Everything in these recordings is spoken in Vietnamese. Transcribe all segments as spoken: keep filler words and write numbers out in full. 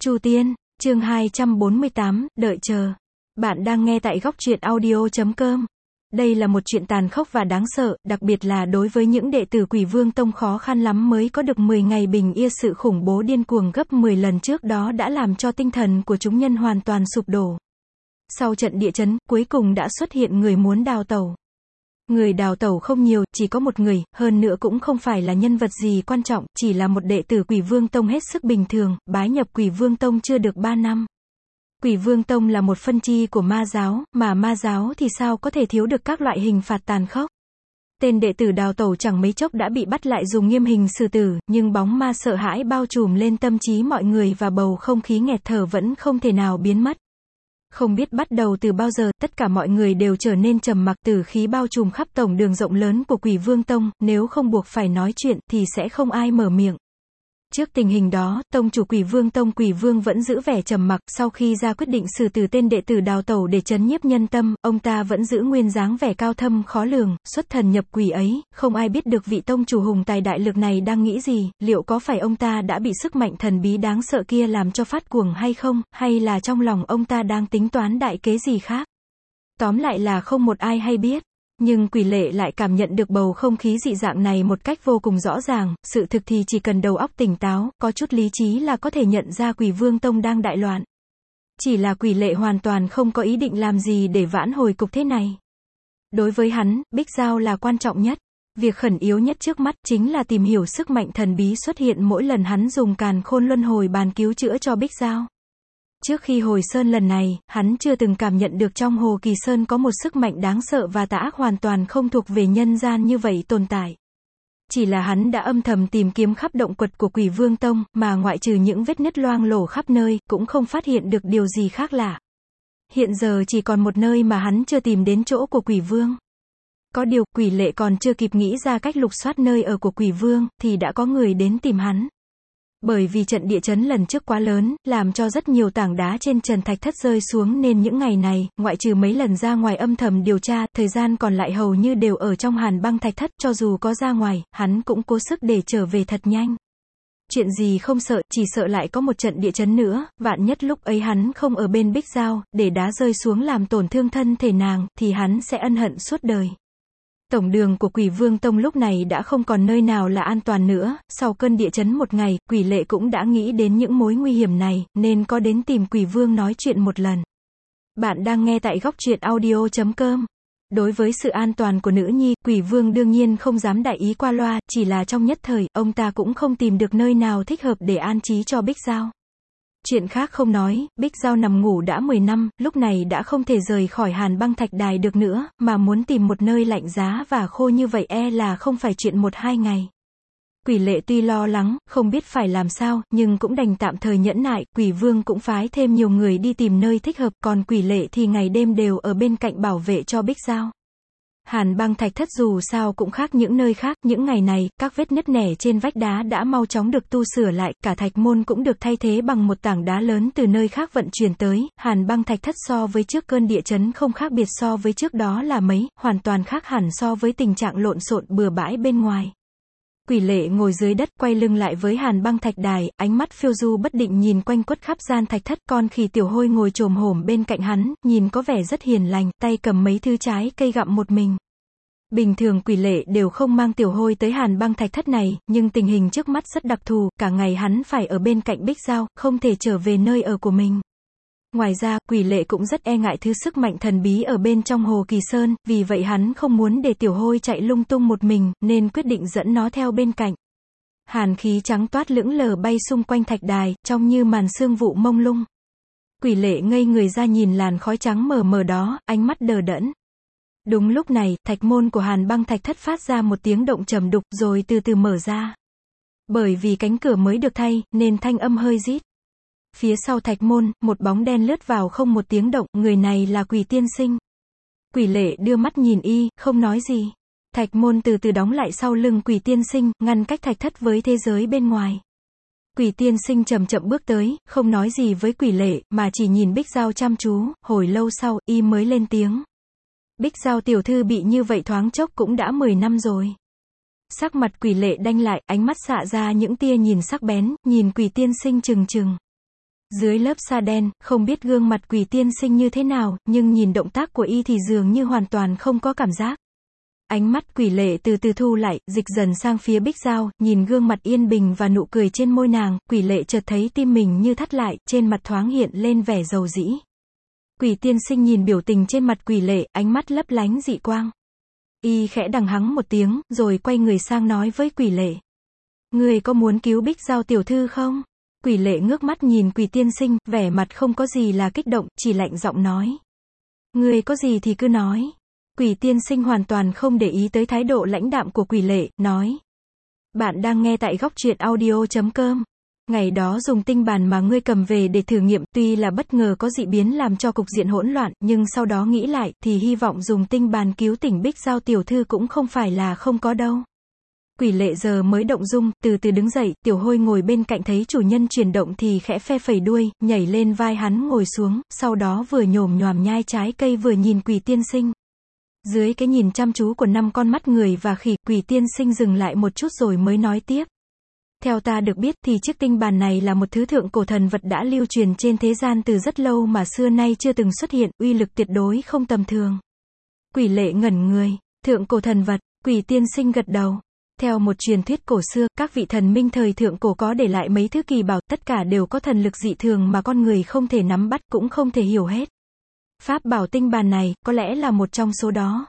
Chu Tiên, chương hai trăm bốn mươi tám, đợi chờ. Bạn đang nghe tại góc truyện audio chấm com. Đây là một chuyện tàn khốc và đáng sợ, đặc biệt là đối với những đệ tử Quỷ Vương Tông khó khăn lắm mới có được mười ngày bình yên, sự khủng bố điên cuồng gấp mười lần trước đó đã làm cho tinh thần của chúng nhân hoàn toàn sụp đổ. Sau trận địa chấn, cuối cùng đã xuất hiện người muốn đào tẩu. Người đào tẩu không nhiều, chỉ có một người, hơn nữa cũng không phải là nhân vật gì quan trọng, chỉ là một đệ tử Quỷ Vương Tông hết sức bình thường, bái nhập Quỷ Vương Tông chưa được ba năm. Quỷ Vương Tông là một phân chi của ma giáo, mà ma giáo thì sao có thể thiếu được các loại hình phạt tàn khốc. Tên đệ tử đào tẩu chẳng mấy chốc đã bị bắt lại dùng nghiêm hình xử tử, nhưng bóng ma sợ hãi bao trùm lên tâm trí mọi người và bầu không khí nghẹt thở vẫn không thể nào biến mất. Không biết bắt đầu từ bao giờ, tất cả mọi người đều trở nên trầm mặc, tử khí bao trùm khắp tổng đường rộng lớn của Quỷ Vương Tông, nếu không buộc phải nói chuyện, thì sẽ không ai mở miệng. Trước tình hình đó, tông chủ Quỷ Vương Tông Quỷ Vương vẫn giữ vẻ trầm mặc, sau khi ra quyết định xử tử tên đệ tử đào tẩu để trấn nhiếp nhân tâm, ông ta vẫn giữ nguyên dáng vẻ cao thâm khó lường, xuất thần nhập quỷ ấy, không ai biết được vị tông chủ hùng tài đại lực này đang nghĩ gì, liệu có phải ông ta đã bị sức mạnh thần bí đáng sợ kia làm cho phát cuồng hay không, hay là trong lòng ông ta đang tính toán đại kế gì khác. Tóm lại là không một ai hay biết. Nhưng Quỷ Lệ lại cảm nhận được bầu không khí dị dạng này một cách vô cùng rõ ràng, sự thực thì chỉ cần đầu óc tỉnh táo, có chút lý trí là có thể nhận ra Quỷ Vương Tông đang đại loạn. Chỉ là Quỷ Lệ hoàn toàn không có ý định làm gì để vãn hồi cục thế này. Đối với hắn, Bích Giao là quan trọng nhất. Việc khẩn yếu nhất trước mắt chính là tìm hiểu sức mạnh thần bí xuất hiện mỗi lần hắn dùng Càn Khôn Luân Hồi bàn cứu chữa cho Bích Giao. Trước khi hồi sơn lần này, hắn chưa từng cảm nhận được trong Hồ Kỳ Sơn có một sức mạnh đáng sợ và tà ác hoàn toàn không thuộc về nhân gian như vậy tồn tại. Chỉ là hắn đã âm thầm tìm kiếm khắp động quật của Quỷ Vương Tông, mà ngoại trừ những vết nứt loang lổ khắp nơi, cũng không phát hiện được điều gì khác lạ. Hiện giờ chỉ còn một nơi mà hắn chưa tìm đến, chỗ của Quỷ Vương. Có điều, Quỷ Lệ còn chưa kịp nghĩ ra cách lục soát nơi ở của Quỷ Vương, thì đã có người đến tìm hắn. Bởi vì trận địa chấn lần trước quá lớn, làm cho rất nhiều tảng đá trên trần thạch thất rơi xuống nên những ngày này, ngoại trừ mấy lần ra ngoài âm thầm điều tra, thời gian còn lại hầu như đều ở trong Hàn Băng Thạch Thất, cho dù có ra ngoài, hắn cũng cố sức để trở về thật nhanh. Chuyện gì không sợ, chỉ sợ lại có một trận địa chấn nữa, vạn nhất lúc ấy hắn không ở bên Bích Giao, để đá rơi xuống làm tổn thương thân thể nàng, thì hắn sẽ ân hận suốt đời. Tổng đường của Quỷ Vương Tông lúc này đã không còn nơi nào là an toàn nữa, sau cơn địa chấn một ngày, Quỷ Lệ cũng đã nghĩ đến những mối nguy hiểm này, nên có đến tìm Quỷ Vương nói chuyện một lần. Bạn đang nghe tại góc truyện audio chấm com. Đối với sự an toàn của nữ nhi, Quỷ Vương đương nhiên không dám đại ý qua loa, chỉ là trong nhất thời, ông ta cũng không tìm được nơi nào thích hợp để an trí cho Bích Giao. Chuyện khác không nói, Bích Giao nằm ngủ đã mười năm, lúc này đã không thể rời khỏi Hàn Băng Thạch Đài được nữa, mà muốn tìm một nơi lạnh giá và khô như vậy e là không phải chuyện một hai ngày. Quỷ Lệ tuy lo lắng, không biết phải làm sao, nhưng cũng đành tạm thời nhẫn nại, Quỷ Vương cũng phái thêm nhiều người đi tìm nơi thích hợp, còn Quỷ Lệ thì ngày đêm đều ở bên cạnh bảo vệ cho Bích Giao. Hàn Băng Thạch Thất dù sao cũng khác những nơi khác, những ngày này, các vết nứt nẻ trên vách đá đã mau chóng được tu sửa lại, cả thạch môn cũng được thay thế bằng một tảng đá lớn từ nơi khác vận chuyển tới. Hàn Băng Thạch Thất so với trước cơn địa chấn không khác biệt so với trước đó là mấy, hoàn toàn khác hẳn so với tình trạng lộn xộn bừa bãi bên ngoài. Quỷ Lệ ngồi dưới đất, quay lưng lại với Hàn Băng Thạch Đài, ánh mắt phiêu du bất định nhìn quanh quất khắp gian thạch thất, con khỉ Tiểu Hôi ngồi chồm hổm bên cạnh hắn, nhìn có vẻ rất hiền lành, tay cầm mấy thứ trái cây gặm một mình. Bình thường Quỷ Lệ đều không mang Tiểu Hôi tới Hàn Băng Thạch Thất này, nhưng tình hình trước mắt rất đặc thù, cả ngày hắn phải ở bên cạnh Bích Giao, không thể trở về nơi ở của mình. Ngoài ra, Quỷ Lệ cũng rất e ngại thứ sức mạnh thần bí ở bên trong Hồ Kỳ Sơn, vì vậy hắn không muốn để Tiểu Hôi chạy lung tung một mình, nên quyết định dẫn nó theo bên cạnh. Hàn khí trắng toát lững lờ bay xung quanh thạch đài, trông như màn sương vụ mông lung. Quỷ Lệ ngây người ra nhìn làn khói trắng mờ mờ đó, ánh mắt đờ đẫn. Đúng lúc này, thạch môn của Hàn Băng Thạch Thất phát ra một tiếng động trầm đục, rồi từ từ mở ra. Bởi vì cánh cửa mới được thay, nên thanh âm hơi rít. Phía sau thạch môn, một bóng đen lướt vào không một tiếng động, người này là Quỷ Tiên Sinh. Quỷ Lệ đưa mắt nhìn y, không nói gì. Thạch môn từ từ đóng lại sau lưng Quỷ Tiên Sinh, ngăn cách thạch thất với thế giới bên ngoài. Quỷ Tiên Sinh chậm chậm bước tới, không nói gì với Quỷ Lệ, mà chỉ nhìn Bích Giao chăm chú, hồi lâu sau, y mới lên tiếng. Bích Giao tiểu thư bị như vậy thoáng chốc cũng đã mười năm rồi. Sắc mặt Quỷ Lệ đanh lại, ánh mắt xạ ra những tia nhìn sắc bén, nhìn Quỷ Tiên Sinh chừng chừng. Dưới lớp sa đen, không biết gương mặt Quỷ tiên sinh như thế nào, nhưng nhìn động tác của y thì dường như hoàn toàn không có cảm giác. Ánh mắt Quỷ Lệ từ từ thu lại, dịch dần sang phía Bích Giao, nhìn gương mặt yên bình và nụ cười trên môi nàng, Quỷ Lệ chợt thấy tim mình như thắt lại, trên mặt thoáng hiện lên vẻ dầu dĩ. Quỷ tiên sinh nhìn biểu tình trên mặt Quỷ Lệ, ánh mắt lấp lánh dị quang. Y khẽ đằng hắng một tiếng, rồi quay người sang nói với Quỷ Lệ. Người có muốn cứu Bích Giao tiểu thư không? Quỷ Lệ ngước mắt nhìn Quỷ tiên sinh, vẻ mặt không có gì là kích động, chỉ lạnh giọng nói. Người có gì thì cứ nói. Quỷ tiên sinh hoàn toàn không để ý tới thái độ lãnh đạm của Quỷ Lệ, nói. Bạn đang nghe tại góc truyện audio chấm com. Ngày đó dùng tinh bàn mà ngươi cầm về để thử nghiệm, tuy là bất ngờ có dị biến làm cho cục diện hỗn loạn, nhưng sau đó nghĩ lại, thì hy vọng dùng tinh bàn cứu tỉnh Bích Giao tiểu thư cũng không phải là không có đâu. Quỷ Lệ giờ mới động dung, từ từ đứng dậy, Tiểu Hôi ngồi bên cạnh thấy chủ nhân chuyển động thì khẽ phe phẩy đuôi, nhảy lên vai hắn ngồi xuống, sau đó vừa nhổm nhoàm nhai trái cây vừa nhìn Quỷ tiên sinh. Dưới cái nhìn chăm chú của năm con mắt người và khỉ, Quỷ tiên sinh dừng lại một chút rồi mới nói tiếp. Theo ta được biết thì chiếc tinh bàn này là một thứ thượng cổ thần vật đã lưu truyền trên thế gian từ rất lâu mà xưa nay chưa từng xuất hiện, uy lực tuyệt đối không tầm thường. Quỷ Lệ ngẩn người, thượng cổ thần vật, Quỷ tiên sinh gật đầu. Theo một truyền thuyết cổ xưa, các vị thần minh thời thượng cổ có để lại mấy thứ kỳ bảo, tất cả đều có thần lực dị thường mà con người không thể nắm bắt cũng không thể hiểu hết. Pháp bảo tinh bàn này, có lẽ là một trong số đó.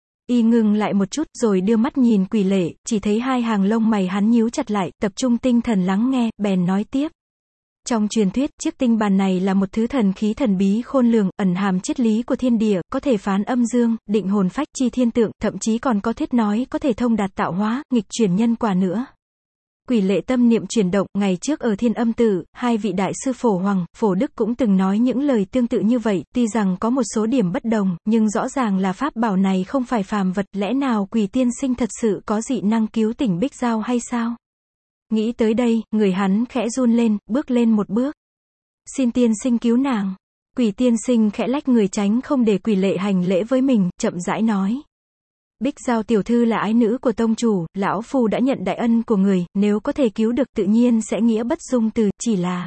Y ngừng lại một chút, rồi đưa mắt nhìn Quỷ Lệ, chỉ thấy hai hàng lông mày hắn nhíu chặt lại, tập trung tinh thần lắng nghe, bèn nói tiếp. Trong truyền thuyết, chiếc tinh bàn này là một thứ thần khí thần bí khôn lường, ẩn hàm triết lý của thiên địa, có thể phán âm dương, định hồn phách, chi thiên tượng, thậm chí còn có thuyết nói có thể thông đạt tạo hóa, nghịch chuyển nhân quả nữa. Quỷ Lệ tâm niệm chuyển động, ngày trước ở Thiên Âm Tự, hai vị đại sư Phổ Hoàng, Phổ Đức cũng từng nói những lời tương tự như vậy, tuy rằng có một số điểm bất đồng, nhưng rõ ràng là pháp bảo này không phải phàm vật, lẽ nào Quỷ tiên sinh thật sự có dị năng cứu tỉnh Bích Giao hay sao? Nghĩ tới đây, người hắn khẽ run lên, bước lên một bước. Xin tiên sinh cứu nàng. Quỷ tiên sinh khẽ lách người tránh không để Quỷ Lệ hành lễ với mình, chậm rãi nói. Bích Giao tiểu thư là ái nữ của tông chủ, lão phu đã nhận đại ân của người, nếu có thể cứu được tự nhiên sẽ nghĩa bất dung từ, chỉ là.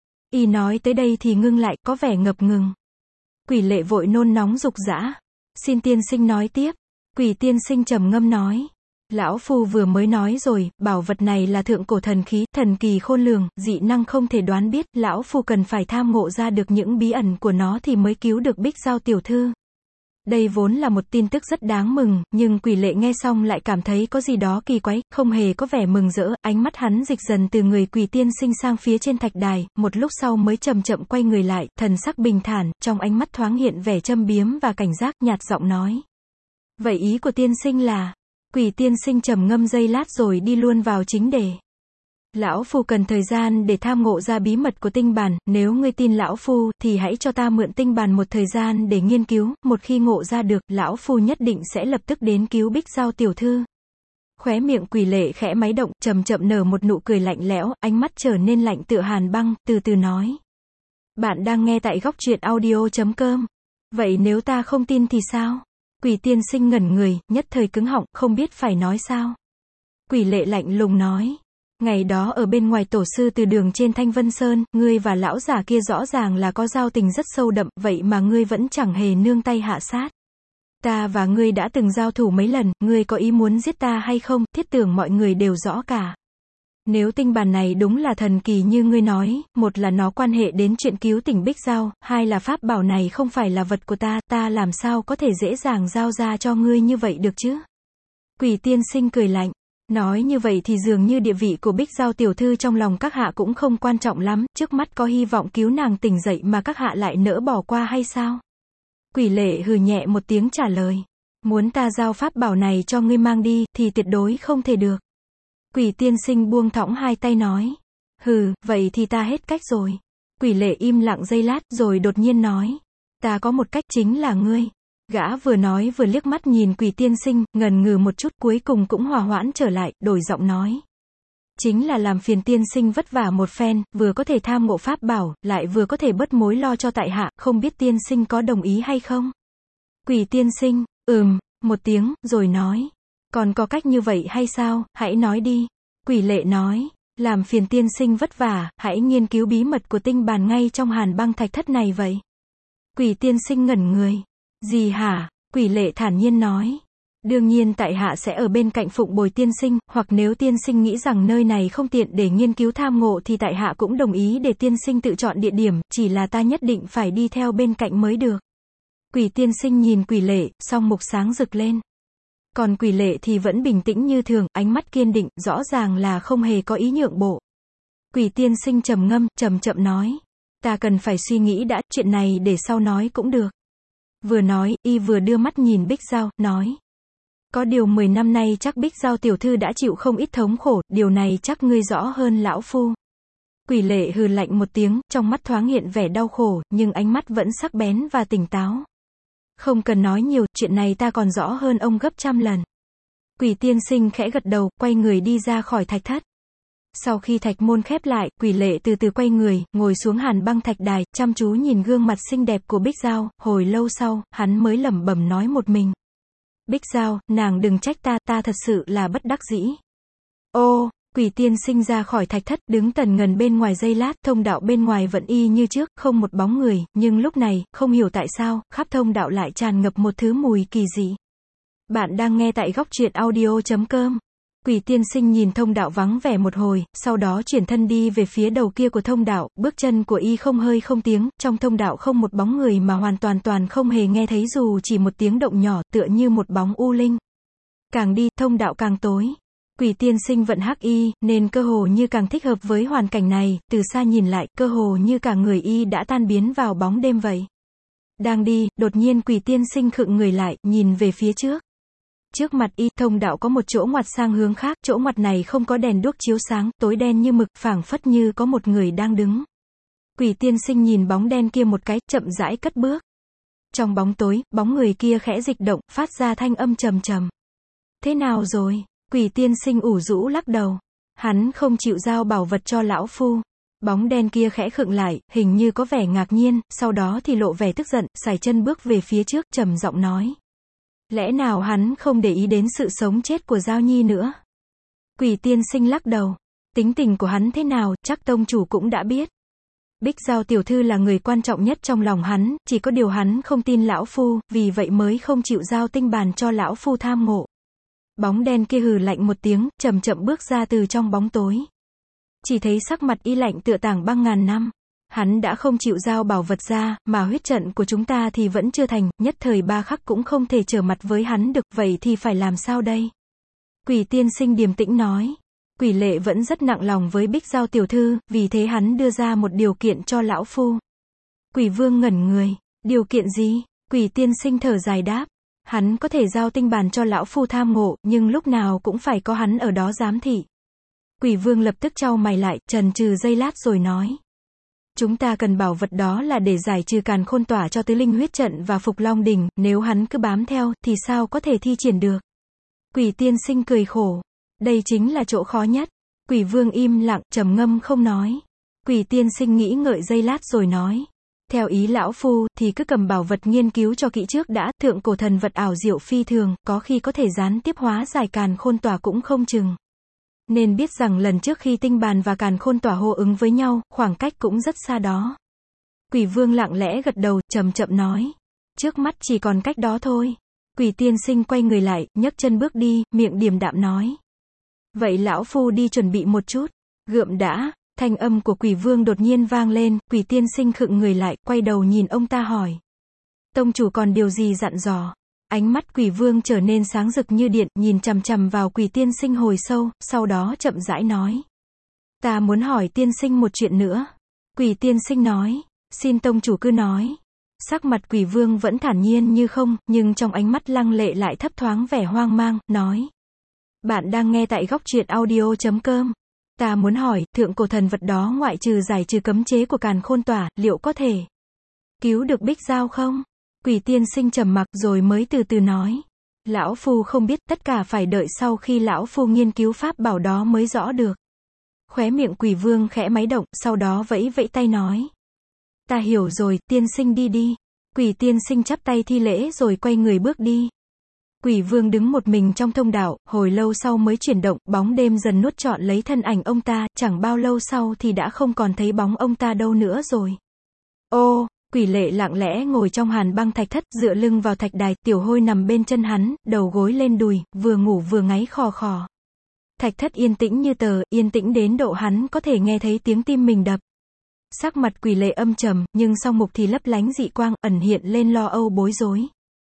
Y nói tới đây thì ngưng lại, có vẻ ngập ngừng. Quỷ Lệ vội nôn nóng dục dã. Xin tiên sinh nói tiếp. Quỷ tiên sinh trầm ngâm nói. Lão phu vừa mới nói rồi, bảo vật này là thượng cổ thần khí, thần kỳ khôn lường, dị năng không thể đoán biết, lão phu cần phải tham ngộ ra được những bí ẩn của nó thì mới cứu được Bích Giao tiểu thư. Đây vốn là một tin tức rất đáng mừng, nhưng Quỷ Lệ nghe xong lại cảm thấy có gì đó kỳ quái, không hề có vẻ mừng rỡ, ánh mắt hắn dịch dần từ người Quỷ tiên sinh sang phía trên thạch đài, một lúc sau mới chậm chậm quay người lại, thần sắc bình thản, trong ánh mắt thoáng hiện vẻ châm biếm và cảnh giác, nhạt giọng nói. Vậy ý của tiên sinh là? Quỷ tiên sinh trầm ngâm giây lát rồi đi luôn vào chính đề. Lão phu cần thời gian để tham ngộ ra bí mật của tinh bàn, nếu ngươi tin lão phu, thì hãy cho ta mượn tinh bàn một thời gian để nghiên cứu, một khi ngộ ra được, lão phu nhất định sẽ lập tức đến cứu Bích Giao tiểu thư. Khóe miệng Quỷ Lệ khẽ máy động, chậm chậm nở một nụ cười lạnh lẽo, ánh mắt trở nên lạnh tựa hàn băng, từ từ nói. Bạn đang nghe tại góc truyện audio chấm com. Vậy nếu ta không tin thì sao? Quỷ tiên sinh ngẩn người, nhất thời cứng họng, không biết phải nói sao. Quỷ Lệ lạnh lùng nói. Ngày đó ở bên ngoài tổ sư từ đường trên Thanh Vân Sơn, ngươi và lão giả kia rõ ràng là có giao tình rất sâu đậm, vậy mà ngươi vẫn chẳng hề nương tay hạ sát. Ta và ngươi đã từng giao thủ mấy lần, ngươi có ý muốn giết ta hay không, thiết tưởng mọi người đều rõ cả. Nếu tinh bàn này đúng là thần kỳ như ngươi nói, một là nó quan hệ đến chuyện cứu tỉnh Bích Giao, hai là pháp bảo này không phải là vật của ta, ta làm sao có thể dễ dàng giao ra cho ngươi như vậy được chứ? Quỷ tiên sinh cười lạnh. Nói như vậy thì dường như địa vị của Bích Giao tiểu thư trong lòng các hạ cũng không quan trọng lắm, trước mắt có hy vọng cứu nàng tỉnh dậy mà các hạ lại nỡ bỏ qua hay sao? Quỷ Lệ hừ nhẹ một tiếng trả lời. Muốn ta giao pháp bảo này cho ngươi mang đi, thì tuyệt đối không thể được. Quỷ tiên sinh buông thõng hai tay nói. Hừ, vậy thì ta hết cách rồi. Quỷ Lệ im lặng giây lát, rồi đột nhiên nói. Ta có một cách, chính là ngươi. Gã vừa nói vừa liếc mắt nhìn Quỷ tiên sinh, ngần ngừ một chút, cuối cùng cũng hòa hoãn trở lại, đổi giọng nói. Chính là làm phiền tiên sinh vất vả một phen, vừa có thể tham ngộ pháp bảo, lại vừa có thể bớt mối lo cho tại hạ, không biết tiên sinh có đồng ý hay không? Quỷ tiên sinh, ừm, một tiếng, rồi nói. Còn có cách như vậy hay sao, hãy nói đi. Quỷ Lệ nói. Làm phiền tiên sinh vất vả, hãy nghiên cứu bí mật của tinh bàn ngay trong hàn băng thạch thất này vậy. Quỷ tiên sinh ngẩn người. Gì hả? Quỷ lệ thản nhiên nói. Đương nhiên tại hạ sẽ ở bên cạnh phụng bồi tiên sinh, hoặc nếu tiên sinh nghĩ rằng nơi này không tiện để nghiên cứu tham ngộ thì tại hạ cũng đồng ý để tiên sinh tự chọn địa điểm, chỉ là ta nhất định phải đi theo bên cạnh mới được. Quỷ tiên sinh nhìn quỷ lệ, song mục sáng rực lên. Còn quỷ lệ thì vẫn bình tĩnh như thường, ánh mắt kiên định, rõ ràng là không hề có ý nhượng bộ. Quỷ tiên sinh trầm ngâm, chậm chậm nói. Ta cần phải suy nghĩ đã, chuyện này để sau nói cũng được. Vừa nói, y vừa đưa mắt nhìn Bích Giao, nói. Có điều mười năm nay chắc Bích Giao tiểu thư đã chịu không ít thống khổ, điều này chắc ngươi rõ hơn lão phu. Quỷ lệ hừ lạnh một tiếng, trong mắt thoáng hiện vẻ đau khổ, nhưng ánh mắt vẫn sắc bén và tỉnh táo. Không cần nói nhiều, chuyện này ta còn rõ hơn ông gấp trăm lần. Quỷ tiên sinh khẽ gật đầu, quay người đi ra khỏi thạch thất. Sau khi thạch môn khép lại, quỷ lệ từ từ quay người, ngồi xuống hàn băng thạch đài, chăm chú nhìn gương mặt xinh đẹp của Bích Giao, hồi lâu sau, hắn mới lẩm bẩm nói một mình. Bích Giao, nàng đừng trách ta, ta thật sự là bất đắc dĩ. Ô, quỷ tiên sinh ra khỏi thạch thất, đứng tần ngần bên ngoài giây lát, thông đạo bên ngoài vẫn y như trước, không một bóng người, nhưng lúc này, không hiểu tại sao, khắp thông đạo lại tràn ngập một thứ mùi kỳ dị. Bạn đang nghe tại góc truyện audio chấm com. Quỷ tiên sinh nhìn thông đạo vắng vẻ một hồi, sau đó chuyển thân đi về phía đầu kia của thông đạo, bước chân của y không hơi không tiếng, trong thông đạo không một bóng người mà hoàn toàn toàn không hề nghe thấy dù chỉ một tiếng động nhỏ, tựa như một bóng u linh. Càng đi, thông đạo càng tối. Quỷ tiên sinh vận hắc y, nên cơ hồ như càng thích hợp với hoàn cảnh này, từ xa nhìn lại, cơ hồ như cả người y đã tan biến vào bóng đêm vậy. Đang đi, đột nhiên quỷ tiên sinh khựng người lại, nhìn về phía trước. Trước mặt y, thông đạo có một chỗ ngoặt sang hướng khác, chỗ ngoặt này không có đèn đuốc chiếu sáng, tối đen như mực, phảng phất như có một người đang đứng. Quỷ tiên sinh nhìn bóng đen kia một cái, chậm rãi cất bước. Trong bóng tối, bóng người kia khẽ dịch động, phát ra thanh âm trầm trầm. Thế nào rồi? Quỷ tiên sinh ủ rũ lắc đầu. Hắn không chịu giao bảo vật cho lão phu. Bóng đen kia khẽ khựng lại, hình như có vẻ ngạc nhiên, sau đó thì lộ vẻ tức giận, sải chân bước về phía trước, trầm giọng nói. Lẽ nào hắn không để ý đến sự sống chết của Giao Nhi nữa? Quỷ tiên sinh lắc đầu. Tính tình của hắn thế nào, chắc tông chủ cũng đã biết. Bích Giao tiểu thư là người quan trọng nhất trong lòng hắn, chỉ có điều hắn không tin lão phu, vì vậy mới không chịu giao tinh bàn cho lão phu tham ngộ. Bóng đen kia hừ lạnh một tiếng, chậm chậm bước ra từ trong bóng tối. Chỉ thấy sắc mặt y lạnh tựa tảng băng ngàn năm. Hắn đã không chịu giao bảo vật ra, mà huyết trận của chúng ta thì vẫn chưa thành, nhất thời ba khắc cũng không thể trở mặt với hắn được, vậy thì phải làm sao đây? Quỷ tiên sinh điềm tĩnh nói. Quỷ lệ vẫn rất nặng lòng với Bích Giao tiểu thư, vì thế hắn đưa ra một điều kiện cho lão phu. Quỷ vương ngẩn người. Điều kiện gì? Quỷ tiên sinh thở dài đáp. Hắn có thể giao tinh bàn cho lão phu tham ngộ, nhưng lúc nào cũng phải có hắn ở đó giám thị. Quỷ vương lập tức chau mày lại, trần trừ giây lát rồi nói. Chúng ta cần bảo vật đó là để giải trừ càn khôn tỏa cho tứ linh huyết trận và Phục Long Đỉnh, nếu hắn cứ bám theo, thì sao có thể thi triển được? Quỷ tiên sinh cười khổ. Đây chính là chỗ khó nhất. Quỷ vương im lặng, trầm ngâm không nói. Quỷ tiên sinh nghĩ ngợi giây lát rồi nói. Theo ý lão phu, thì cứ cầm bảo vật nghiên cứu cho kỹ trước đã, thượng cổ thần vật ảo diệu phi thường, có khi có thể gián tiếp hóa giải càn khôn tỏa cũng không chừng. Nên biết rằng lần trước khi tinh bàn và càn khôn tỏa hô ứng với nhau, khoảng cách cũng rất xa đó. Quỷ vương lặng lẽ gật đầu, chậm chậm nói. Trước mắt chỉ còn cách đó thôi. Quỷ tiên sinh quay người lại, nhấc chân bước đi, miệng điềm đạm nói. Vậy lão phu đi chuẩn bị một chút. Gượm đã. Thanh âm của quỷ vương đột nhiên vang lên, quỷ tiên sinh khựng người lại, quay đầu nhìn ông ta hỏi. Tông chủ còn điều gì dặn dò? Ánh mắt quỷ vương trở nên sáng rực như điện, nhìn chằm chằm vào quỷ tiên sinh hồi sâu, sau đó chậm rãi nói. Ta muốn hỏi tiên sinh một chuyện nữa. Quỷ tiên sinh nói. Xin tông chủ cứ nói. Sắc mặt quỷ vương vẫn thản nhiên như không, nhưng trong ánh mắt lăng lệ lại thấp thoáng vẻ hoang mang, nói. Bạn đang nghe tại góc truyện audio chấm com. Ta muốn hỏi, thượng cổ thần vật đó ngoại trừ giải trừ cấm chế của càn khôn tỏa, liệu có thể cứu được Bích Giao không? Quỷ tiên sinh trầm mặc rồi mới từ từ nói. Lão phu không biết, tất cả phải đợi sau khi lão phu nghiên cứu pháp bảo đó mới rõ được. Khóe miệng quỷ vương khẽ máy động, sau đó vẫy vẫy tay nói. Ta hiểu rồi, tiên sinh đi đi. Quỷ tiên sinh chắp tay thi lễ rồi quay người bước đi. Quỷ vương đứng một mình trong thông đạo, hồi lâu sau mới chuyển động, bóng đêm dần nuốt trọn lấy thân ảnh ông ta, chẳng bao lâu sau thì đã không còn thấy bóng ông ta đâu nữa rồi. Ô, Quỷ Lệ lặng lẽ ngồi trong hàn băng thạch thất, dựa lưng vào thạch đài, Tiểu Hôi nằm bên chân hắn, đầu gối lên đùi, vừa ngủ vừa ngáy khò khò. Thạch thất yên tĩnh như tờ, yên tĩnh đến độ hắn có thể nghe thấy tiếng tim mình đập. Sắc mặt Quỷ Lệ âm trầm, nhưng song mục thì lấp lánh dị quang, ẩn hiện lên lo âu bối rối.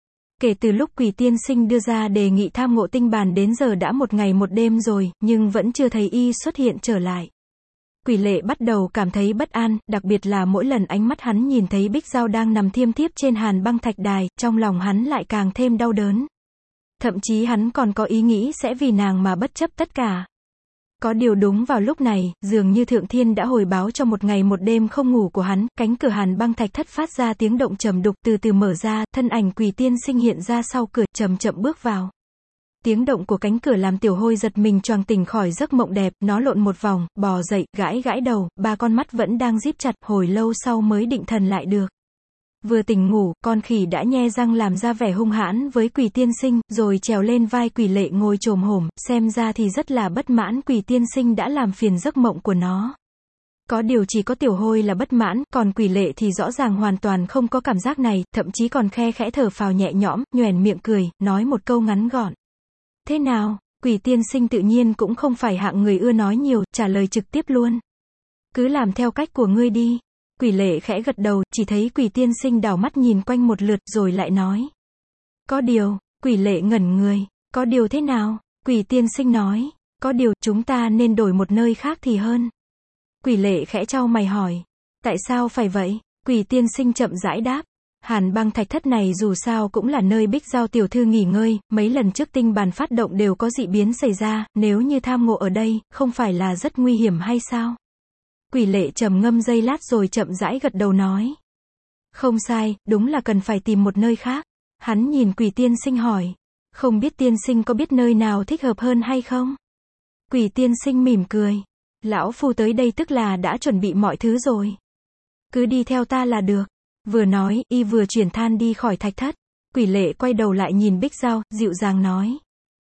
Kể từ lúc Quỷ Tiên Sinh đưa ra đề nghị tham ngộ tinh bàn đến giờ đã một ngày một đêm rồi, nhưng vẫn chưa thấy y xuất hiện trở lại. Quỷ Lệ bắt đầu cảm thấy bất an, đặc biệt là mỗi lần ánh mắt hắn nhìn thấy Bích Giao đang nằm thiêm thiếp trên hàn băng thạch đài, trong lòng hắn lại càng thêm đau đớn. Thậm chí hắn còn có ý nghĩ sẽ vì nàng mà bất chấp tất cả. Có điều đúng vào lúc này, dường như Thượng Thiên đã hồi báo cho một ngày một đêm không ngủ của hắn, cánh cửa hàn băng thạch thất phát ra tiếng động trầm đục, từ từ mở ra, thân ảnh Quỷ Tiên Sinh hiện ra sau cửa, chậm chậm bước vào. Tiếng động của cánh cửa làm Tiểu Hôi giật mình choàng tỉnh khỏi giấc mộng đẹp, nó lộn một vòng, bò dậy, gãi gãi đầu, ba con mắt vẫn đang díp chặt, hồi lâu sau mới định thần lại được. Vừa tỉnh ngủ, con khỉ đã nhe răng làm ra vẻ hung hãn với Quỷ Tiên Sinh, rồi trèo lên vai Quỷ Lệ ngồi chồm hổm, xem ra thì rất là bất mãn Quỷ Tiên Sinh đã làm phiền giấc mộng của nó. Có điều chỉ có Tiểu Hôi là bất mãn, còn Quỷ Lệ thì rõ ràng hoàn toàn không có cảm giác này, thậm chí còn khe khẽ thở phào nhẹ nhõm, nhoẻn miệng cười, nói một câu ngắn gọn. Thế nào? Quỷ Tiên Sinh tự nhiên cũng không phải hạng người ưa nói nhiều, trả lời trực tiếp luôn. Cứ làm theo cách của ngươi đi. Quỷ Lệ khẽ gật đầu, chỉ thấy Quỷ Tiên Sinh đảo mắt nhìn quanh một lượt rồi lại nói. Có điều, Quỷ Lệ ngẩn người. Có điều thế nào? Quỷ Tiên Sinh nói. Có điều, chúng ta nên đổi một nơi khác thì hơn. Quỷ Lệ khẽ chau mày hỏi. Tại sao phải vậy? Quỷ Tiên Sinh chậm rãi đáp. Hàn băng thạch thất này dù sao cũng là nơi Bích Giao tiểu thư nghỉ ngơi, mấy lần trước tinh bàn phát động đều có dị biến xảy ra, nếu như tham ngộ ở đây, không phải là rất nguy hiểm hay sao? Quỷ Lệ trầm ngâm giây lát rồi chậm rãi gật đầu nói. Không sai, đúng là cần phải tìm một nơi khác. Hắn nhìn Quỷ Tiên Sinh hỏi. Không biết Tiên Sinh có biết nơi nào thích hợp hơn hay không? Quỷ Tiên Sinh mỉm cười. Lão phu tới đây tức là đã chuẩn bị mọi thứ rồi. Cứ đi theo ta là được. Vừa nói, y vừa chuyển than đi khỏi thạch thất. Quỷ Lệ quay đầu lại nhìn Bích Giao, dịu dàng nói.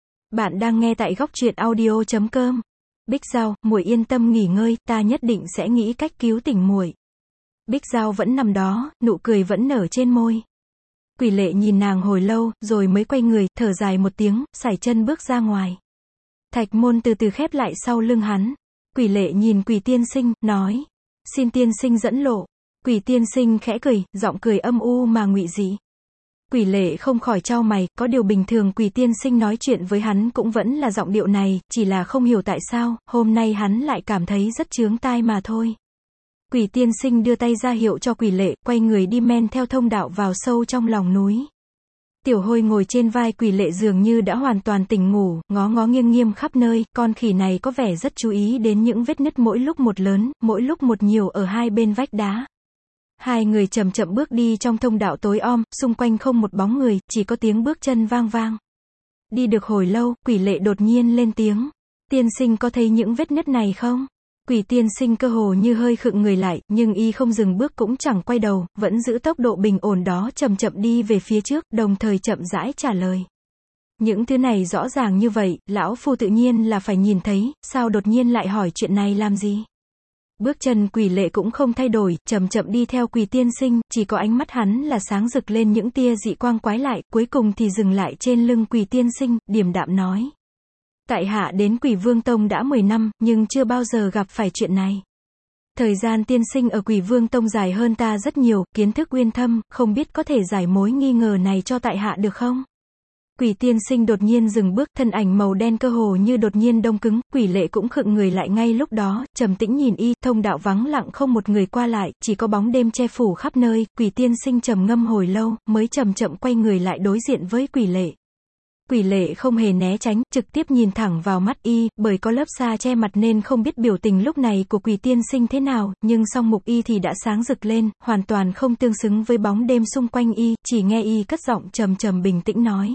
Bạn đang nghe tại góc truyện audio chấm com. Bích Giao, muội yên tâm nghỉ ngơi, ta nhất định sẽ nghĩ cách cứu tỉnh muội. Bích Giao vẫn nằm đó, nụ cười vẫn nở trên môi. Quỷ Lệ nhìn nàng hồi lâu, rồi mới quay người, thở dài một tiếng, sải chân bước ra ngoài. Thạch môn từ từ khép lại sau lưng hắn. Quỷ Lệ nhìn Quỷ Tiên Sinh, nói. Xin Tiên Sinh dẫn lộ. Quỷ Tiên Sinh khẽ cười, giọng cười âm u mà ngụy dị. Quỷ Lệ không khỏi chau mày, có điều bình thường Quỷ Tiên Sinh nói chuyện với hắn cũng vẫn là giọng điệu này, chỉ là không hiểu tại sao, hôm nay hắn lại cảm thấy rất chướng tai mà thôi. Quỷ Tiên Sinh đưa tay ra hiệu cho Quỷ Lệ, quay người đi men theo thông đạo vào sâu trong lòng núi. Tiểu Hôi ngồi trên vai Quỷ Lệ dường như đã hoàn toàn tỉnh ngủ, ngó ngó nghiêng nghiêng khắp nơi, con khỉ này có vẻ rất chú ý đến những vết nứt mỗi lúc một lớn, mỗi lúc một nhiều ở hai bên vách đá. Hai người chậm chậm bước đi trong thông đạo tối om, xung quanh không một bóng người, chỉ có tiếng bước chân vang vang. Đi được hồi lâu, Quỷ Lệ đột nhiên lên tiếng. Tiên Sinh có thấy những vết nứt này không? Quỷ Tiên Sinh cơ hồ như hơi khựng người lại, nhưng y không dừng bước cũng chẳng quay đầu, vẫn giữ tốc độ bình ổn đó chậm chậm đi về phía trước, đồng thời chậm rãi trả lời. Những thứ này rõ ràng như vậy, lão phu tự nhiên là phải nhìn thấy, sao đột nhiên lại hỏi chuyện này làm gì? Bước chân Quỷ Lệ cũng không thay đổi, chậm chậm đi theo Quỷ Tiên Sinh, chỉ có ánh mắt hắn là sáng rực lên những tia dị quang quái lại, cuối cùng thì dừng lại trên lưng Quỷ Tiên Sinh, điềm đạm nói. Tại hạ đến Quỷ Vương Tông đã mười năm, nhưng chưa bao giờ gặp phải chuyện này. Thời gian tiên sinh ở Quỷ Vương Tông dài hơn ta rất nhiều, kiến thức uyên thâm, không biết có thể giải mối nghi ngờ này cho tại hạ được không? Quỷ Tiên Sinh đột nhiên dừng bước, thân ảnh màu đen cơ hồ như đột nhiên đông cứng, Quỷ Lệ cũng khựng người lại ngay lúc đó, trầm tĩnh nhìn y, thông đạo vắng lặng không một người qua lại, chỉ có bóng đêm che phủ khắp nơi. Quỷ Tiên Sinh trầm ngâm hồi lâu, mới chậm chậm quay người lại đối diện với Quỷ Lệ. Quỷ Lệ không hề né tránh, trực tiếp nhìn thẳng vào mắt y, bởi có lớp sa che mặt nên không biết biểu tình lúc này của Quỷ Tiên Sinh thế nào, nhưng song mục y thì đã sáng rực lên, hoàn toàn không tương xứng với bóng đêm xung quanh y, chỉ nghe y cất giọng trầm trầm bình tĩnh nói.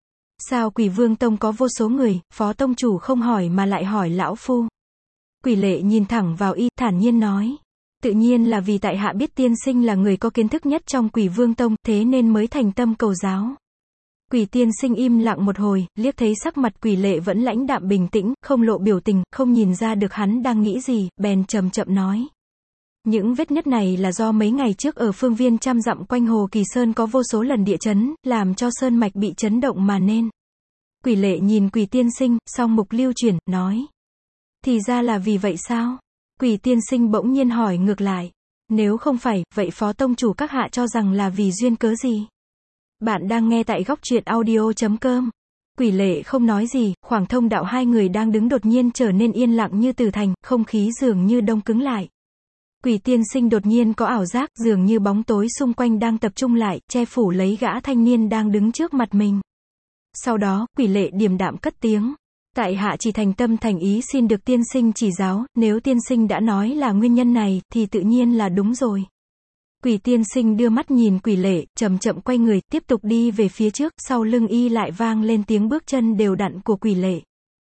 Sao Quỷ Vương Tông có vô số người, phó tông chủ không hỏi mà lại hỏi lão phu? Quỷ Lệ nhìn thẳng vào y, thản nhiên nói. Tự nhiên là vì tại hạ biết tiên sinh là người có kiến thức nhất trong Quỷ Vương Tông, thế nên mới thành tâm cầu giáo. Quỷ tiên sinh im lặng một hồi, liếc thấy sắc mặt quỷ lệ vẫn lãnh đạm bình tĩnh, không lộ biểu tình, không nhìn ra được hắn đang nghĩ gì, bèn chậm chậm nói. Những vết nứt này là do mấy ngày trước ở phương viên trăm dặm quanh Hồ Kỳ Sơn có vô số lần địa chấn, làm cho sơn mạch bị chấn động mà nên. Quỷ lệ nhìn quỷ tiên sinh, song mục lưu chuyển, nói. Thì ra là vì vậy sao? Quỷ tiên sinh bỗng nhiên hỏi ngược lại. Nếu không phải, vậy phó tông chủ các hạ cho rằng là vì duyên cớ gì? Bạn đang nghe tại góc truyện audio chấm com. Quỷ lệ không nói gì, khoảng thông đạo hai người đang đứng đột nhiên trở nên yên lặng như từ thành, không khí dường như đông cứng lại. Quỷ tiên sinh đột nhiên có ảo giác, dường như bóng tối xung quanh đang tập trung lại, che phủ lấy gã thanh niên đang đứng trước mặt mình. Sau đó, quỷ lệ điềm đạm cất tiếng. Tại hạ chỉ thành tâm thành ý xin được tiên sinh chỉ giáo, nếu tiên sinh đã nói là nguyên nhân này, thì tự nhiên là đúng rồi. Quỷ tiên sinh đưa mắt nhìn quỷ lệ, chậm chậm quay người, tiếp tục đi về phía trước, sau lưng y lại vang lên tiếng bước chân đều đặn của quỷ lệ.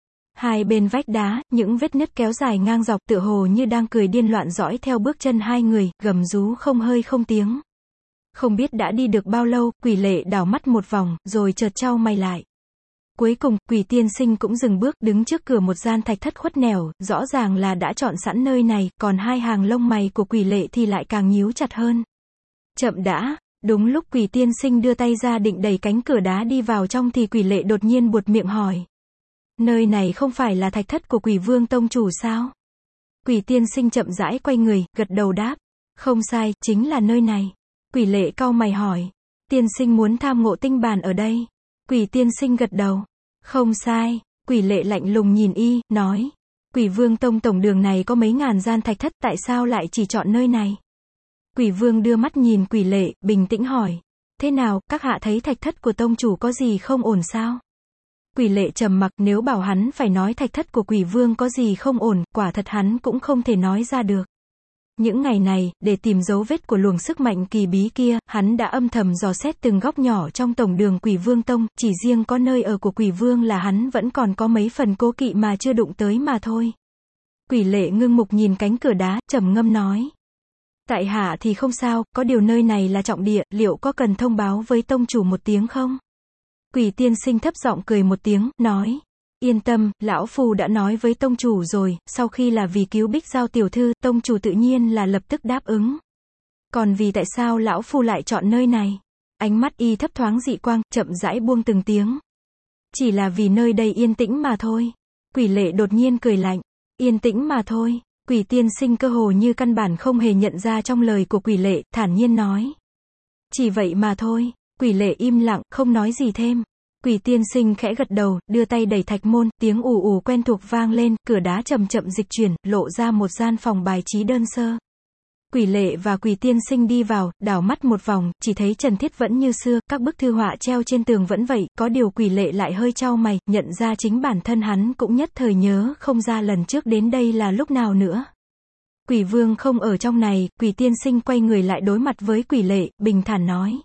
Hai bên vách đá, những vết nứt kéo dài ngang dọc tựa hồ như đang cười điên loạn dõi theo bước chân hai người, gầm rú không hơi không tiếng. Không biết đã đi được bao lâu, quỷ lệ đảo mắt một vòng, rồi chợt chau mày lại. Cuối cùng, quỷ tiên sinh cũng dừng bước, đứng trước cửa một gian thạch thất khuất nẻo, rõ ràng là đã chọn sẵn nơi này, còn hai hàng lông mày của quỷ lệ thì lại càng nhíu chặt hơn. Chậm đã, đúng lúc quỷ tiên sinh đưa tay ra định đẩy cánh cửa đá đi vào trong thì quỷ lệ đột nhiên buột miệng hỏi. Nơi này không phải là thạch thất của Quỷ Vương tông chủ sao? Quỷ tiên sinh chậm rãi quay người, gật đầu đáp. Không sai, chính là nơi này. Quỷ lệ cau mày hỏi. Tiên sinh muốn tham ngộ tinh bàn ở đây. Quỷ tiên sinh gật đầu. Không sai. Quỷ lệ lạnh lùng nhìn y, nói. Quỷ Vương tông tổng đường này có mấy ngàn gian thạch thất, tại sao lại chỉ chọn nơi này? Quỷ Vương đưa mắt nhìn quỷ lệ, bình tĩnh hỏi. Thế nào, các hạ thấy thạch thất của tông chủ có gì không ổn sao? Quỷ lệ trầm mặc, nếu bảo hắn phải nói thạch thất của Quỷ Vương có gì không ổn, quả thật hắn cũng không thể nói ra được. Những ngày này, để tìm dấu vết của luồng sức mạnh kỳ bí kia, hắn đã âm thầm dò xét từng góc nhỏ trong tổng đường Quỷ Vương tông, chỉ riêng có nơi ở của Quỷ Vương là hắn vẫn còn có mấy phần cố kỵ mà chưa đụng tới mà thôi. Quỷ lệ ngưng mục nhìn cánh cửa đá, trầm ngâm nói. Tại hạ thì không sao, có điều nơi này là trọng địa, liệu có cần thông báo với tông chủ một tiếng không? Quỷ tiên sinh thấp giọng cười một tiếng, nói. Yên tâm, lão phu đã nói với tông chủ rồi, sau khi là vì cứu Bích Giao tiểu thư, tông chủ tự nhiên là lập tức đáp ứng. Còn vì tại sao lão phu lại chọn nơi này? Ánh mắt y thấp thoáng dị quang, chậm rãi buông từng tiếng. Chỉ là vì nơi đây yên tĩnh mà thôi. Quỷ lệ đột nhiên cười lạnh. Yên tĩnh mà thôi. Quỷ tiên sinh cơ hồ như căn bản không hề nhận ra trong lời của quỷ lệ, thản nhiên nói. Chỉ vậy mà thôi. Quỷ lệ im lặng, không nói gì thêm. Quỷ tiên sinh khẽ gật đầu, đưa tay đẩy thạch môn, tiếng ù ù quen thuộc vang lên, cửa đá chậm chậm dịch chuyển, lộ ra một gian phòng bài trí đơn sơ. Quỷ lệ và quỷ tiên sinh đi vào, đảo mắt một vòng, chỉ thấy trần thiết vẫn như xưa, các bức thư họa treo trên tường vẫn vậy, có điều quỷ lệ lại hơi chau mày, nhận ra chính bản thân hắn cũng nhất thời nhớ không ra lần trước đến đây là lúc nào nữa. Quỷ Vương không ở trong này, quỷ tiên sinh quay người lại đối mặt với quỷ lệ, bình thản nói.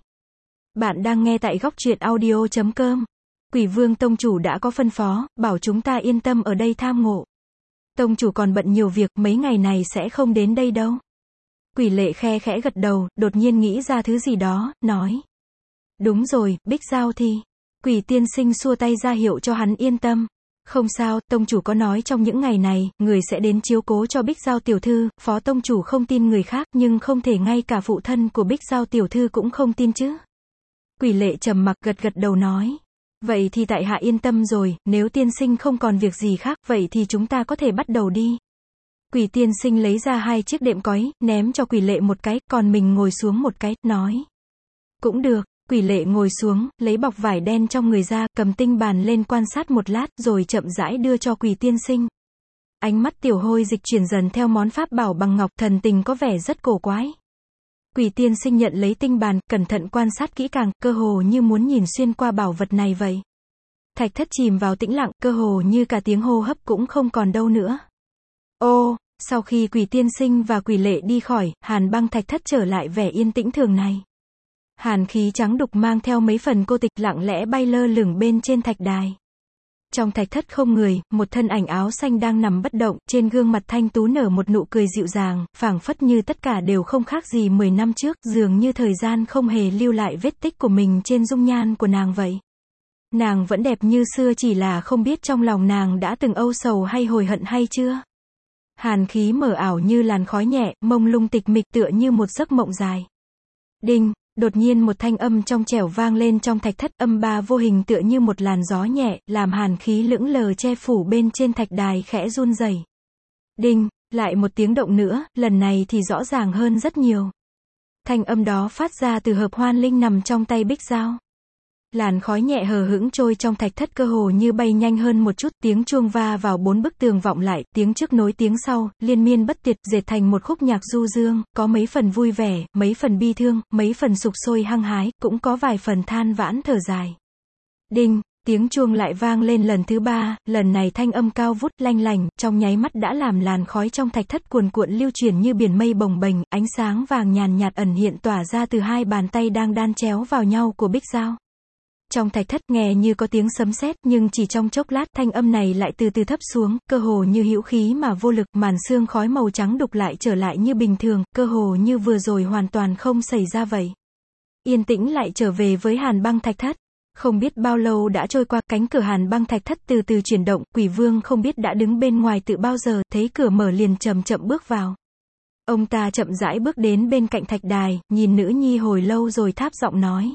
Bạn đang nghe tại góc truyện audio chấm com. Quỷ Vương tông chủ đã có phân phó, bảo chúng ta yên tâm ở đây tham ngộ. Tông chủ còn bận nhiều việc, mấy ngày này sẽ không đến đây đâu. Quỷ lệ khe khẽ gật đầu, đột nhiên nghĩ ra thứ gì đó, nói. Đúng rồi, Bích Giao thì. Quỷ tiên sinh xua tay ra hiệu cho hắn yên tâm. Không sao, tông chủ có nói trong những ngày này, người sẽ đến chiếu cố cho Bích Giao tiểu thư, phó tông chủ không tin người khác, nhưng không thể ngay cả phụ thân của Bích Giao tiểu thư cũng không tin chứ. Quỷ lệ trầm mặc gật gật đầu nói. Vậy thì tại hạ yên tâm rồi, nếu tiên sinh không còn việc gì khác, vậy thì chúng ta có thể bắt đầu đi. Quỷ tiên sinh lấy ra hai chiếc đệm cói, ném cho quỷ lệ một cái, còn mình ngồi xuống một cái, nói. Cũng được, quỷ lệ ngồi xuống, lấy bọc vải đen trong người ra, cầm tinh bàn lên quan sát một lát, rồi chậm rãi đưa cho quỷ tiên sinh. Ánh mắt tiểu hôi dịch chuyển dần theo món pháp bảo bằng ngọc, thần tình có vẻ rất cổ quái. Quỷ tiên sinh nhận lấy tinh bàn, cẩn thận quan sát kỹ càng, cơ hồ như muốn nhìn xuyên qua bảo vật này vậy. Thạch thất chìm vào tĩnh lặng, cơ hồ như cả tiếng hô hấp cũng không còn đâu nữa. Ô, sau khi quỷ tiên sinh và quỷ lệ đi khỏi, hàn băng thạch thất trở lại vẻ yên tĩnh thường này. Hàn khí trắng đục mang theo mấy phần cô tịch lặng lẽ bay lơ lửng bên trên thạch đài. Trong thạch thất không người, một thân ảnh áo xanh đang nằm bất động, trên gương mặt thanh tú nở một nụ cười dịu dàng, phảng phất như tất cả đều không khác gì mười năm trước, dường như thời gian không hề lưu lại vết tích của mình trên dung nhan của nàng vậy. Nàng vẫn đẹp như xưa, chỉ là không biết trong lòng nàng đã từng âu sầu hay hồi hận hay chưa. Hàn khí mờ ảo như làn khói nhẹ, mông lung tịch mịch tựa như một giấc mộng dài. Đinh, đột nhiên một thanh âm trong trẻo vang lên trong thạch thất, âm ba vô hình tựa như một làn gió nhẹ, làm hàn khí lững lờ che phủ bên trên thạch đài khẽ run rẩy. Đinh, lại một tiếng động nữa, lần này thì rõ ràng hơn rất nhiều. Thanh âm đó phát ra từ hợp hoan linh nằm trong tay Bích Giao. Làn khói nhẹ hờ hững trôi trong thạch thất cơ hồ như bay nhanh hơn một chút, tiếng chuông va vào bốn bức tường vọng lại, tiếng trước nối tiếng sau, liên miên bất tuyệt, dệt thành một khúc nhạc du dương, có mấy phần vui vẻ, mấy phần bi thương, mấy phần sục sôi hăng hái, cũng có vài phần than vãn thở dài. Đinh, tiếng chuông lại vang lên lần thứ ba, lần này thanh âm cao vút, lanh lành, trong nháy mắt đã làm làn khói trong thạch thất cuồn cuộn lưu chuyển như biển mây bồng bềnh, ánh sáng vàng nhàn nhạt ẩn hiện tỏa ra từ hai bàn tay đang đan chéo vào nhau của Bích Giao. Trong thạch thất nghe như có tiếng sấm sét, nhưng chỉ trong chốc lát thanh âm này lại từ từ thấp xuống, cơ hồ như hữu khí mà vô lực, màn sương khói màu trắng đục lại trở lại như bình thường, cơ hồ như vừa rồi hoàn toàn không xảy ra vậy. Yên tĩnh lại trở về với Hàn Băng thạch thất. Không biết bao lâu đã trôi qua, cánh cửa Hàn Băng thạch thất từ từ chuyển động, Quỷ Vương không biết đã đứng bên ngoài từ bao giờ, thấy cửa mở liền chậm chậm bước vào. Ông ta chậm rãi bước đến bên cạnh thạch đài, nhìn nữ nhi hồi lâu rồi tháp giọng nói.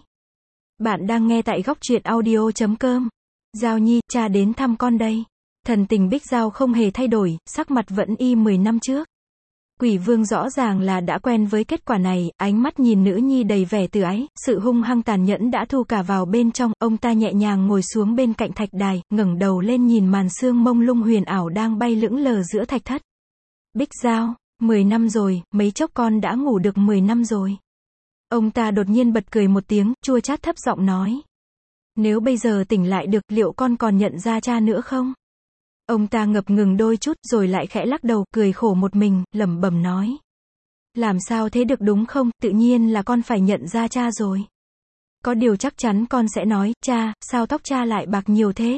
Bạn đang nghe tại góc truyện audio chấm com. Giao Nhi, cha đến thăm con đây. Thần tình Bích Giao không hề thay đổi, sắc mặt vẫn y mười năm trước. Quỷ Vương rõ ràng là đã quen với kết quả này, ánh mắt nhìn nữ nhi đầy vẻ từ ái, sự hung hăng tàn nhẫn đã thu cả vào bên trong, ông ta nhẹ nhàng ngồi xuống bên cạnh thạch đài, ngẩng đầu lên nhìn màn sương mông lung huyền ảo đang bay lững lờ giữa thạch thất. Bích Giao, mười năm rồi, mấy chốc con đã ngủ được mười năm rồi. Ông ta đột nhiên bật cười một tiếng, chua chát thấp giọng nói. Nếu bây giờ tỉnh lại được, liệu con còn nhận ra cha nữa không? Ông ta ngập ngừng đôi chút, rồi lại khẽ lắc đầu, cười khổ một mình, lẩm bẩm nói. Làm sao thế được đúng không, tự nhiên là con phải nhận ra cha rồi. Có điều chắc chắn con sẽ nói, cha, sao tóc cha lại bạc nhiều thế?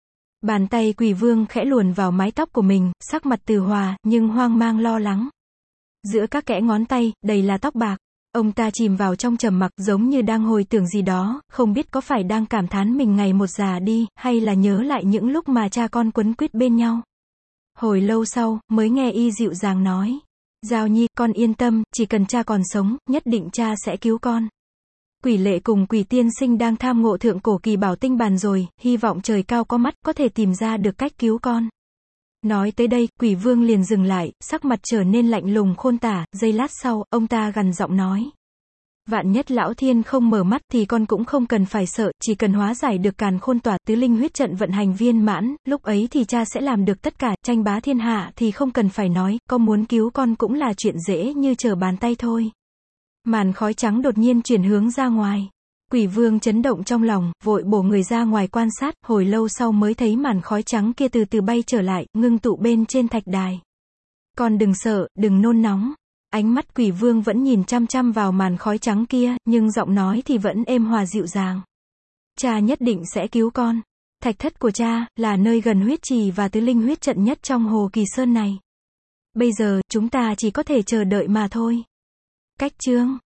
Bàn tay Quỷ Vương khẽ luồn vào mái tóc của mình, sắc mặt từ hòa, nhưng hoang mang lo lắng. Giữa các kẽ ngón tay, đầy là tóc bạc. Ông ta chìm vào trong trầm mặc, giống như đang hồi tưởng gì đó, không biết có phải đang cảm thán mình ngày một già đi, hay là nhớ lại những lúc mà cha con quấn quýt bên nhau. Hồi lâu sau, mới nghe y dịu dàng nói. Giao Nhi, con yên tâm, chỉ cần cha còn sống, nhất định cha sẽ cứu con. Quỷ Lệ cùng Quỷ Tiên Sinh đang tham ngộ thượng cổ kỳ bảo tinh bàn rồi, hy vọng trời cao có mắt, có thể tìm ra được cách cứu con. Nói tới đây, Quỷ Vương liền dừng lại, sắc mặt trở nên lạnh lùng khôn tả, giây lát sau, ông ta gằn giọng nói. Vạn nhất Lão Thiên không mở mắt thì con cũng không cần phải sợ, chỉ cần hóa giải được càn khôn tỏa tứ linh huyết trận vận hành viên mãn, lúc ấy thì cha sẽ làm được tất cả, tranh bá thiên hạ thì không cần phải nói, có muốn cứu con cũng là chuyện dễ như trở bàn tay thôi. Màn khói trắng đột nhiên chuyển hướng ra ngoài. Quỷ Vương chấn động trong lòng, vội bổ người ra ngoài quan sát, hồi lâu sau mới thấy màn khói trắng kia từ từ bay trở lại, ngưng tụ bên trên thạch đài. Con đừng sợ, đừng nôn nóng. Ánh mắt Quỷ Vương vẫn nhìn chăm chăm vào màn khói trắng kia, nhưng giọng nói thì vẫn êm hòa dịu dàng. Cha nhất định sẽ cứu con. Thạch thất của cha, là nơi gần huyết trì và tứ linh huyết trận nhất trong Hồ Kỳ Sơn này. Bây giờ, chúng ta chỉ có thể chờ đợi mà thôi. Cách chương